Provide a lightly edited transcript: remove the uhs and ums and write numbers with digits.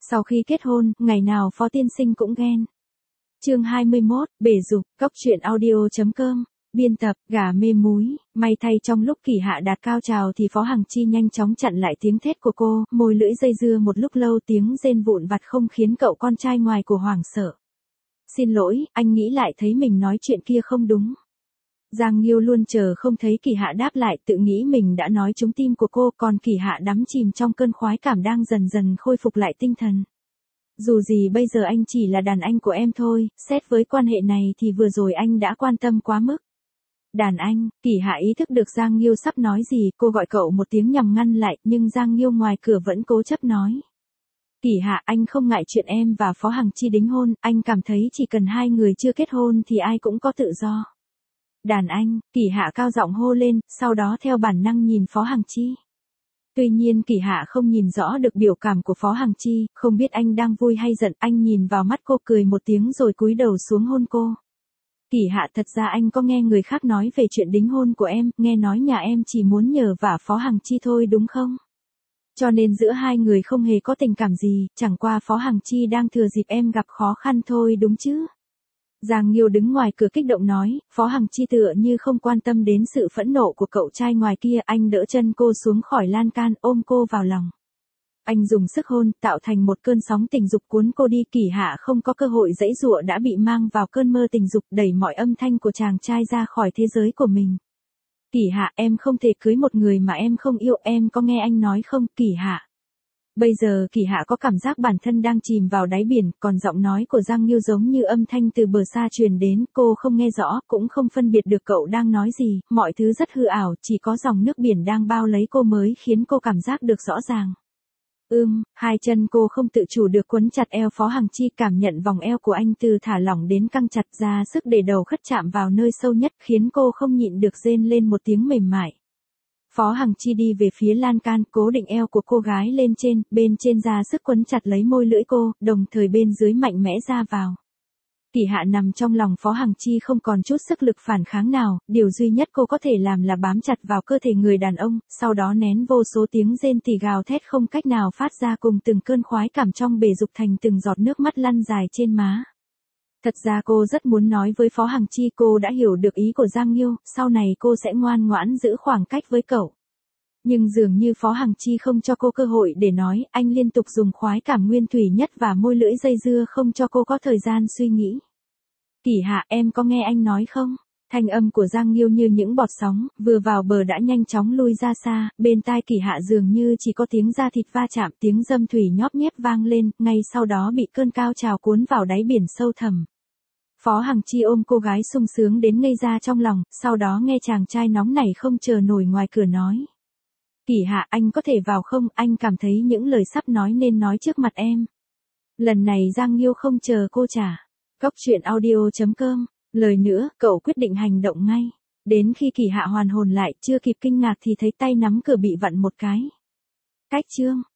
Sau khi kết hôn, ngày nào Phó tiên sinh cũng ghen. Chương 21, bể dục, cóc truyện audio.com. Biên tập, gà mê múi. May thay trong lúc Kỳ Hạ đạt cao trào thì Phó Hằng Chi nhanh chóng chặn lại tiếng thét của cô, môi lưỡi dây dưa một lúc lâu, tiếng rên vụn vặt không khiến cậu con trai ngoài của hoảng sợ. Xin lỗi, anh nghĩ lại thấy mình nói chuyện kia không đúng. Giang Nghiêu luôn chờ không thấy Kỳ Hạ đáp lại, tự nghĩ mình đã nói trúng tim của cô, còn Kỳ Hạ đắm chìm trong cơn khoái cảm đang dần dần khôi phục lại tinh thần. Dù gì bây giờ anh chỉ là đàn anh của em thôi, xét với quan hệ này thì vừa rồi anh đã quan tâm quá mức. Đàn anh, Kỳ Hạ ý thức được Giang Nghiêu sắp nói gì, cô gọi cậu một tiếng nhằm ngăn lại, nhưng Giang Nghiêu ngoài cửa vẫn cố chấp nói. Kỳ Hạ, anh không ngại chuyện em và Phó Hằng Chi đính hôn, anh cảm thấy chỉ cần hai người chưa kết hôn thì ai cũng có tự do. Đàn anh, Kỳ Hạ cao giọng hô lên, sau đó theo bản năng nhìn Phó Hằng Chi. Tuy nhiên Kỳ Hạ không nhìn rõ được biểu cảm của Phó Hằng Chi, không biết anh đang vui hay giận, anh nhìn vào mắt cô cười một tiếng rồi cúi đầu xuống hôn cô. Kỳ Hạ, thật ra anh có nghe người khác nói về chuyện đính hôn của em, nghe nói nhà em chỉ muốn nhờ vả Phó Hằng Chi thôi đúng không? Cho nên giữa hai người không hề có tình cảm gì, chẳng qua Phó Hằng Chi đang thừa dịp em gặp khó khăn thôi đúng chứ? Giang Nghiêu đứng ngoài cửa kích động nói, Phó Hằng Chi tựa như không quan tâm đến sự phẫn nộ của cậu trai ngoài kia, anh đỡ chân cô xuống khỏi lan can, ôm cô vào lòng. Anh dùng sức hôn, tạo thành một cơn sóng tình dục cuốn cô đi. Kỳ Hạ không có cơ hội giãy giụa đã bị mang vào cơn mơ tình dục, đẩy mọi âm thanh của chàng trai ra khỏi thế giới của mình. Kỳ Hạ, em không thể cưới một người mà em không yêu, em có nghe anh nói không, Kỳ Hạ? Bây giờ Kỳ Hạ có cảm giác bản thân đang chìm vào đáy biển, còn giọng nói của Giang Nghiêu giống như âm thanh từ bờ xa truyền đến, cô không nghe rõ, cũng không phân biệt được cậu đang nói gì, mọi thứ rất hư ảo, chỉ có dòng nước biển đang bao lấy cô mới khiến cô cảm giác được rõ ràng. Hai chân cô không tự chủ được quấn chặt eo Phó Hằng Chi, cảm nhận vòng eo của anh từ thả lỏng đến căng chặt, ra sức để đầu khất chạm vào nơi sâu nhất, khiến cô không nhịn được rên lên một tiếng mềm mại. Phó Hằng Chi đi về phía lan can, cố định eo của cô gái lên trên, bên trên ra sức quấn chặt lấy môi lưỡi cô, đồng thời bên dưới mạnh mẽ ra vào. Kỳ Hạ nằm trong lòng Phó Hằng Chi không còn chút sức lực phản kháng nào, điều duy nhất cô có thể làm là bám chặt vào cơ thể người đàn ông, sau đó nén vô số tiếng rên tỉ gào thét không cách nào phát ra, cùng từng cơn khoái cảm trong bể dục thành từng giọt nước mắt lăn dài trên má. Thật ra cô rất muốn nói với Phó Hằng Chi cô đã hiểu được ý của Giang Nghiêu, sau này cô sẽ ngoan ngoãn giữ khoảng cách với cậu. Nhưng dường như Phó Hằng Chi không cho cô cơ hội để nói, anh liên tục dùng khoái cảm nguyên thủy nhất và môi lưỡi dây dưa không cho cô có thời gian suy nghĩ. Kỳ Hạ, em có nghe anh nói không? Thanh âm của Giang Nghiêu như những bọt sóng, vừa vào bờ đã nhanh chóng lui ra xa, bên tai Kỳ Hạ dường như chỉ có tiếng da thịt va chạm, tiếng dâm thủy nhóp nhép vang lên, ngay sau đó bị cơn cao trào cuốn vào đáy biển sâu thẳm. Phó Hằng Chi ôm cô gái sung sướng đến ngây ra trong lòng, sau đó nghe chàng trai nóng nảy không chờ nổi ngoài cửa nói. Kỳ Hạ, anh có thể vào không, anh cảm thấy những lời sắp nói nên nói trước mặt em. Lần này Giang Nghiêu không chờ cô trả. Cóc truyện audio.com. Lời nữa, cậu quyết định hành động ngay. Đến khi Kỳ Hạ hoàn hồn lại, chưa kịp kinh ngạc thì thấy tay nắm cửa bị vặn một cái. Cách chương.